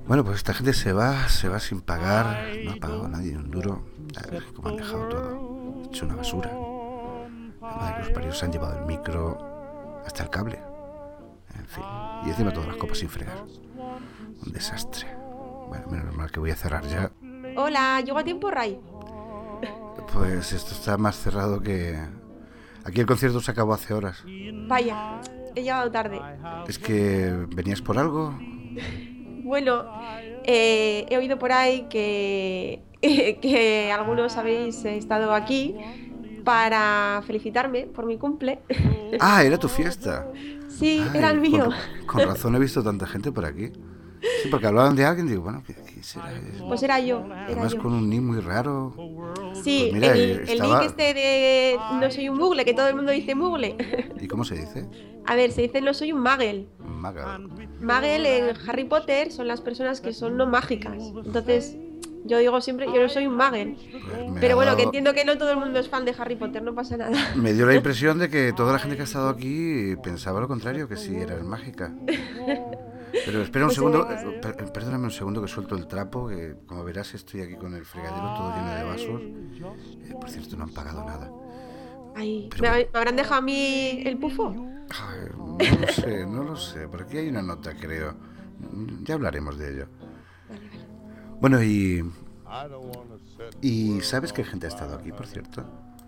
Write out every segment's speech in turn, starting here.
Bueno, pues esta gente se va sin pagar, no ha pagado nadie un duro. A ver cómo han dejado todo, hecho una basura. La madre que los parios se han llevado el micro, hasta el cable, en fin. Y encima todas las copas sin fregar. Un desastre. Bueno, menos mal que voy a cerrar ya. Hola, ¿llego a tiempo, Ray? Pues esto está más cerrado que... Aquí el concierto se acabó hace horas. Vaya, he llegado tarde. ¿Es que venías por algo? Bueno, he oído por ahí que, que algunos habéis estado aquí para felicitarme por mi cumple. Ah, era tu fiesta. Sí, era el Ay, mío. con razón he visto tanta gente por aquí. Sí, porque hablaban de alguien, digo, bueno, ¿qué será? Pues era yo, era Además yo. con un nick muy raro. Pues Sí, mira, el nick estaba... este de no soy un mugle, que todo el mundo dice mugle. ¿Y cómo se dice? A ver, se dice no soy un muggle. Maga. Muggle en Harry Potter son las personas que son no mágicas. Entonces, yo digo siempre, yo no soy un muggle. Pues me ha Pero bueno, que dado... entiendo que no todo el mundo es fan de Harry Potter, no pasa nada. Me dio la impresión de que toda la gente que ha estado aquí pensaba lo contrario, que sí eras mágica. Pero espera un Pues segundo, perdóname un segundo que suelto el trapo, que como verás estoy aquí con el fregadero todo lleno de vasos. Por cierto, no han pagado nada. ay, Pero ¿me bueno, habrán dejado a mí el pufo? ay, no lo sé, no lo sé. Por aquí hay una nota, creo. Ya hablaremos de ello. Vale, vale. Bueno, y ¿sabes qué gente ha estado aquí, por cierto?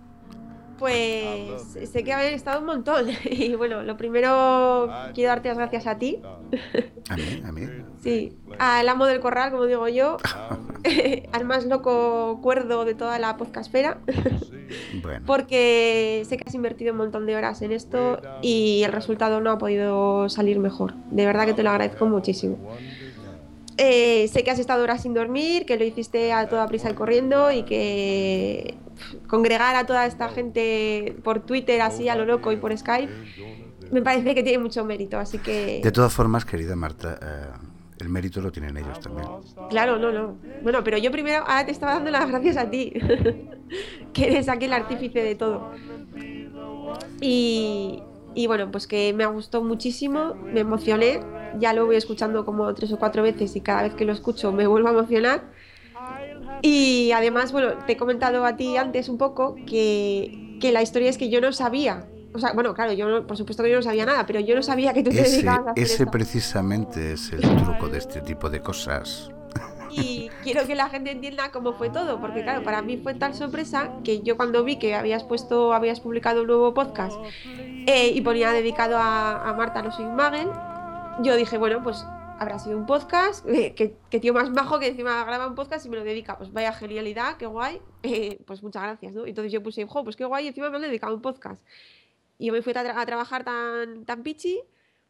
Pues sé que habéis estado un montón. Y bueno, lo primero quiero darte las gracias a ti. A mí, a mí. Sí, al amo del corral, como digo yo. Al más loco cuerdo de toda la podcastfera. Bueno, Porque sé que has invertido un montón de horas en esto y el resultado no ha podido salir mejor. De verdad que te lo agradezco muchísimo. Sé que has estado horas sin dormir, que lo hiciste a toda prisa y corriendo y que congregar a toda esta gente por Twitter así a lo loco y por Skype me parece que tiene mucho mérito. Así de que, todas formas, querida Marta, el mérito lo tienen ellos también. claro, no, no. Bueno, pero yo primero ahora te estaba dando las gracias a ti, que eres aquí el artífice de todo. Y bueno, pues que me gustó muchísimo, me emocioné. Ya lo voy escuchando como 3 o 4 veces y cada vez que lo escucho me vuelvo a emocionar. Y además, bueno, te he comentado a ti antes un poco que la historia es que yo no sabía, o sea, bueno, claro, por supuesto que yo no sabía nada, pero yo no sabía que tú te dedicabas a hacer Ese esto. precisamente es el truco de este tipo de cosas. Y quiero que la gente entienda cómo fue todo, porque claro, para mí fue tal sorpresa que yo cuando vi que habías publicado un nuevo podcast y ponía dedicado a Marta No Soy un Magel, yo dije, bueno, pues habrá sido un podcast, que tío más majo que encima graba un podcast y me lo dedica. Pues vaya genialidad, qué guay. Pues muchas gracias, ¿no? Entonces yo puse, jo, pues qué guay, encima me han dedicado un podcast. Y yo me fui a trabajar tan pichi.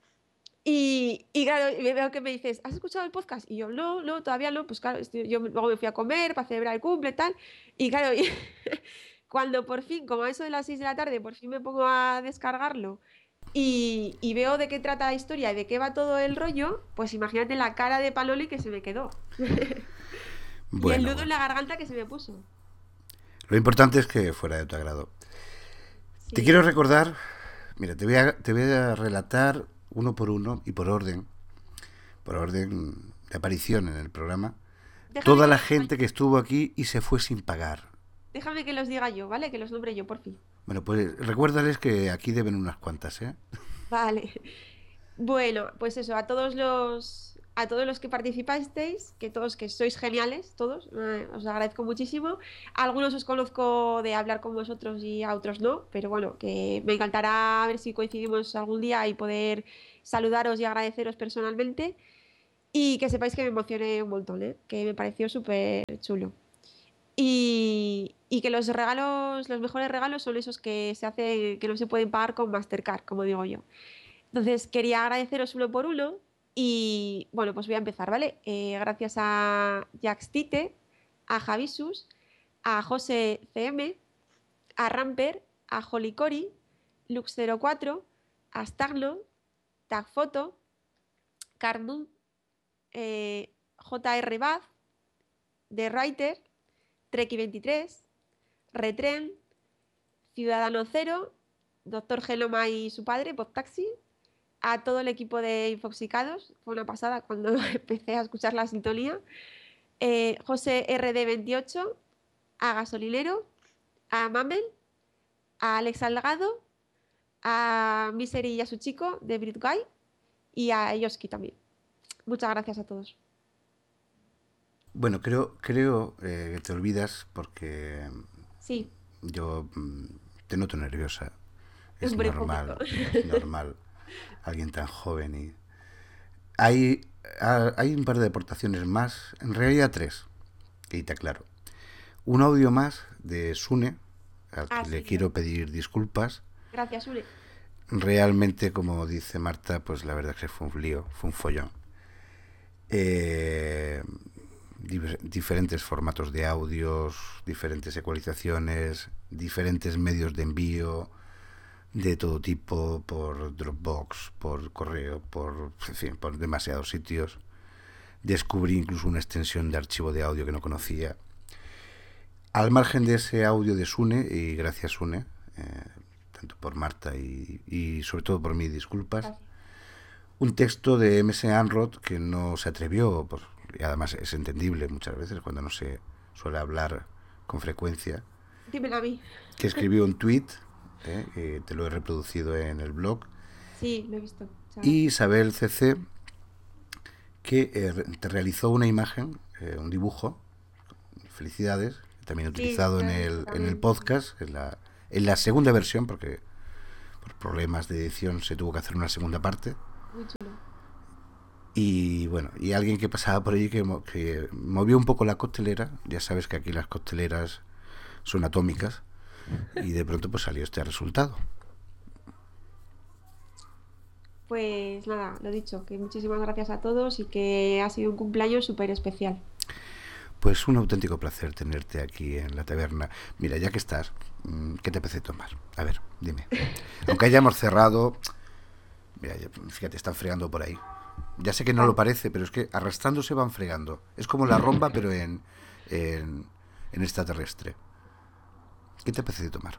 Y claro, y veo que me dices, ¿has escuchado el podcast? Y yo, no, no, todavía no. Pues claro, yo luego me fui a comer para celebrar el cumple y tal. Y claro, cuando por fin, como a eso de las 6 de la tarde, por fin me pongo a descargarlo y veo de qué trata la historia y de qué va todo el rollo, pues imagínate la cara de Paloli que se me quedó. Y el Bueno, nudo en bueno. la garganta que se me puso. Lo importante es que fuera de tu agrado. Te Sí. quiero recordar, mira, te voy a relatar uno por uno y por orden de aparición en el programa, Déjame toda que la los diga gente que yo. estuvo aquí y se fue sin pagar. Déjame que los diga yo, ¿vale? Que los nombre yo, por fin. Bueno, pues recuérdales que aquí deben unas cuantas, ¿eh? Vale. Bueno, pues eso, a todos los que participasteis, que todos que sois geniales, todos, os agradezco muchísimo. A algunos os conozco de hablar con vosotros y a otros no, pero bueno, que me encantará ver si coincidimos algún día y poder saludaros y agradeceros personalmente. Y que sepáis que me emocioné un montón, ¿eh? Que me pareció súper chulo. Y que los regalos, los mejores regalos son esos que se hacen, que no se pueden pagar con Mastercard, como digo yo. Entonces, quería agradeceros uno por uno y bueno, pues voy a empezar, ¿vale? Gracias a Jax Tite, a Javisus, a José CM, a Ramper, a Holicori, Lux04, a Stagno, Tagfoto, Carnum, JR Baz, The Writer, Treki23, Retren, Ciudadano Cero, Doctor Genoma y su padre, Podtaxi, a todo el equipo de Infoxicados. Fue una pasada cuando empecé a escuchar la sintonía. José RD28, a Gasolinero, a Mamel, a Alex Salgado, a Misery y a su chico de Brit Guy y a Yoski también. Muchas gracias a todos. Bueno, creo que te olvidas porque Sí, yo te noto nerviosa. Es hombre, normal, poquito. es normal. Alguien tan joven y... Hay un par de aportaciones más, en realidad 3, que te aclaro. Un audio más de Sune, al que le Sí, quiero pedir disculpas. gracias, Ure. Realmente, como dice Marta, pues la verdad es que fue un lío, fue un follón. Diferentes formatos de audios, diferentes ecualizaciones, diferentes medios de envío de todo tipo, por Dropbox, por correo, en fin, por demasiados sitios. Descubrí incluso una extensión de archivo de audio que no conocía. Al margen de ese audio de Sune, y gracias Sune, tanto por Marta y sobre todo por mí, disculpas, Gracias. un texto de MS Anrod que no se atrevió, pues, y además es entendible muchas veces cuando no se suele hablar con frecuencia, Dímelo a mí. que escribió un tweet, te lo he reproducido en el blog, Sí, lo he visto. y Isabel CC, que te realizó una imagen, un dibujo, felicidades, también utilizado en el podcast, en la segunda versión, porque por problemas de edición se tuvo que hacer una segunda parte. Muy chulo. Y bueno, y alguien que pasaba por allí que movió un poco la costelera. Ya sabes que aquí las costeleras son atómicas. Y de pronto pues salió este resultado. Pues nada, lo dicho, que muchísimas gracias a todos y que ha sido un cumpleaños súper especial. Pues un auténtico placer tenerte aquí en la taberna. Mira, ya que estás, ¿qué te apetece tomar? A ver, dime. Aunque hayamos cerrado, mira, fíjate, están fregando por ahí. Ya sé que no lo parece, pero es que arrastrándose van fregando. Es como la romba, pero en extraterrestre. ¿Qué te apetece tomar?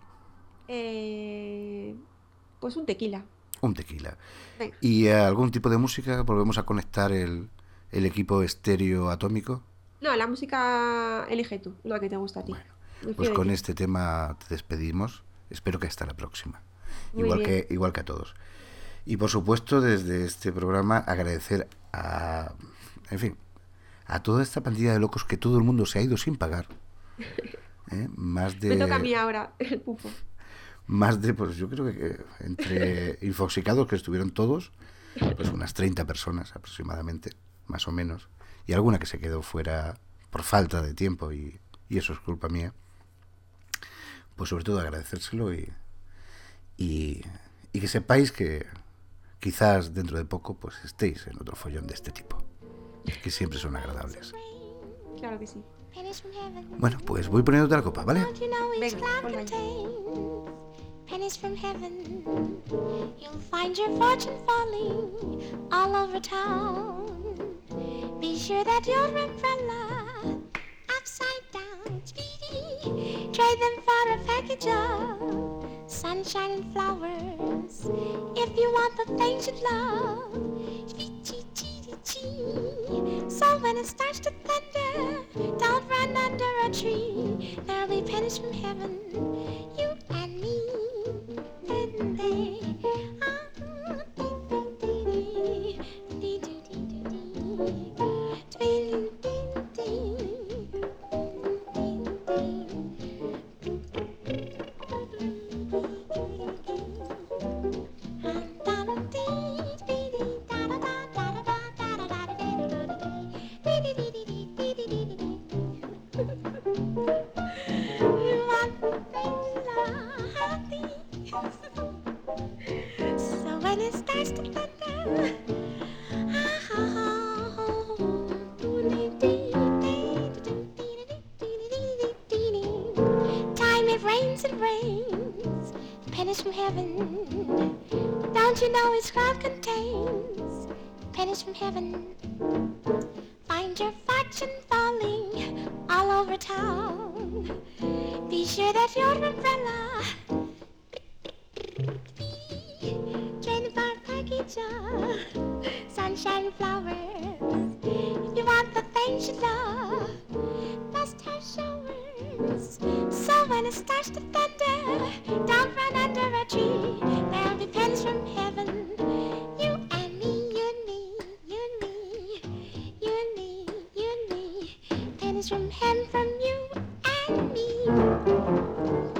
Pues un tequila. Un tequila. Venga. ¿Y algún tipo de música? ¿Volvemos a conectar el equipo estéreo atómico? No, la música elige tú, la que te gusta a ti. Bueno, pues con este tema te despedimos. Espero que hasta la próxima. Igual que a todos. Y por supuesto, desde este programa agradecer a toda esta pandilla de locos que todo el mundo se ha ido sin pagar. Más de... Me toca a mí ahora el pufo. Más de, pues yo creo que entre infoxicados, que estuvieron todos, pues unas 30 personas aproximadamente, más o menos, y alguna que se quedó fuera por falta de tiempo, y eso es culpa mía. Pues sobre todo agradecérselo y que sepáis que quizás dentro de poco pues estéis en otro follón de este tipo, que siempre son agradables. Claro que sí. Bueno, pues voy poniéndote la copa, ¿vale? Venga, ponla ahí. Pennies from heaven, you'll find your fortune falling all over town. Be sure that your umbrella upside down, speedy, trade them for a package of sunshine and flowers. If you want the things you love, so when it starts to thunder, don't run under a tree. There'll be pennies from heaven, you and me. Pennies from heaven, don't you know each cloud contains pennies from heaven? Find your fortune falling all over town. Be sure that your umbrella, train for package nature, sunshine, flowers. If you want the things you love, must have showers. So when it starts to thunder, don't run under a tree. There'll be pens from heaven. You and me, you and me, you and me, you and me, you and me. Pennies from heaven from you and me.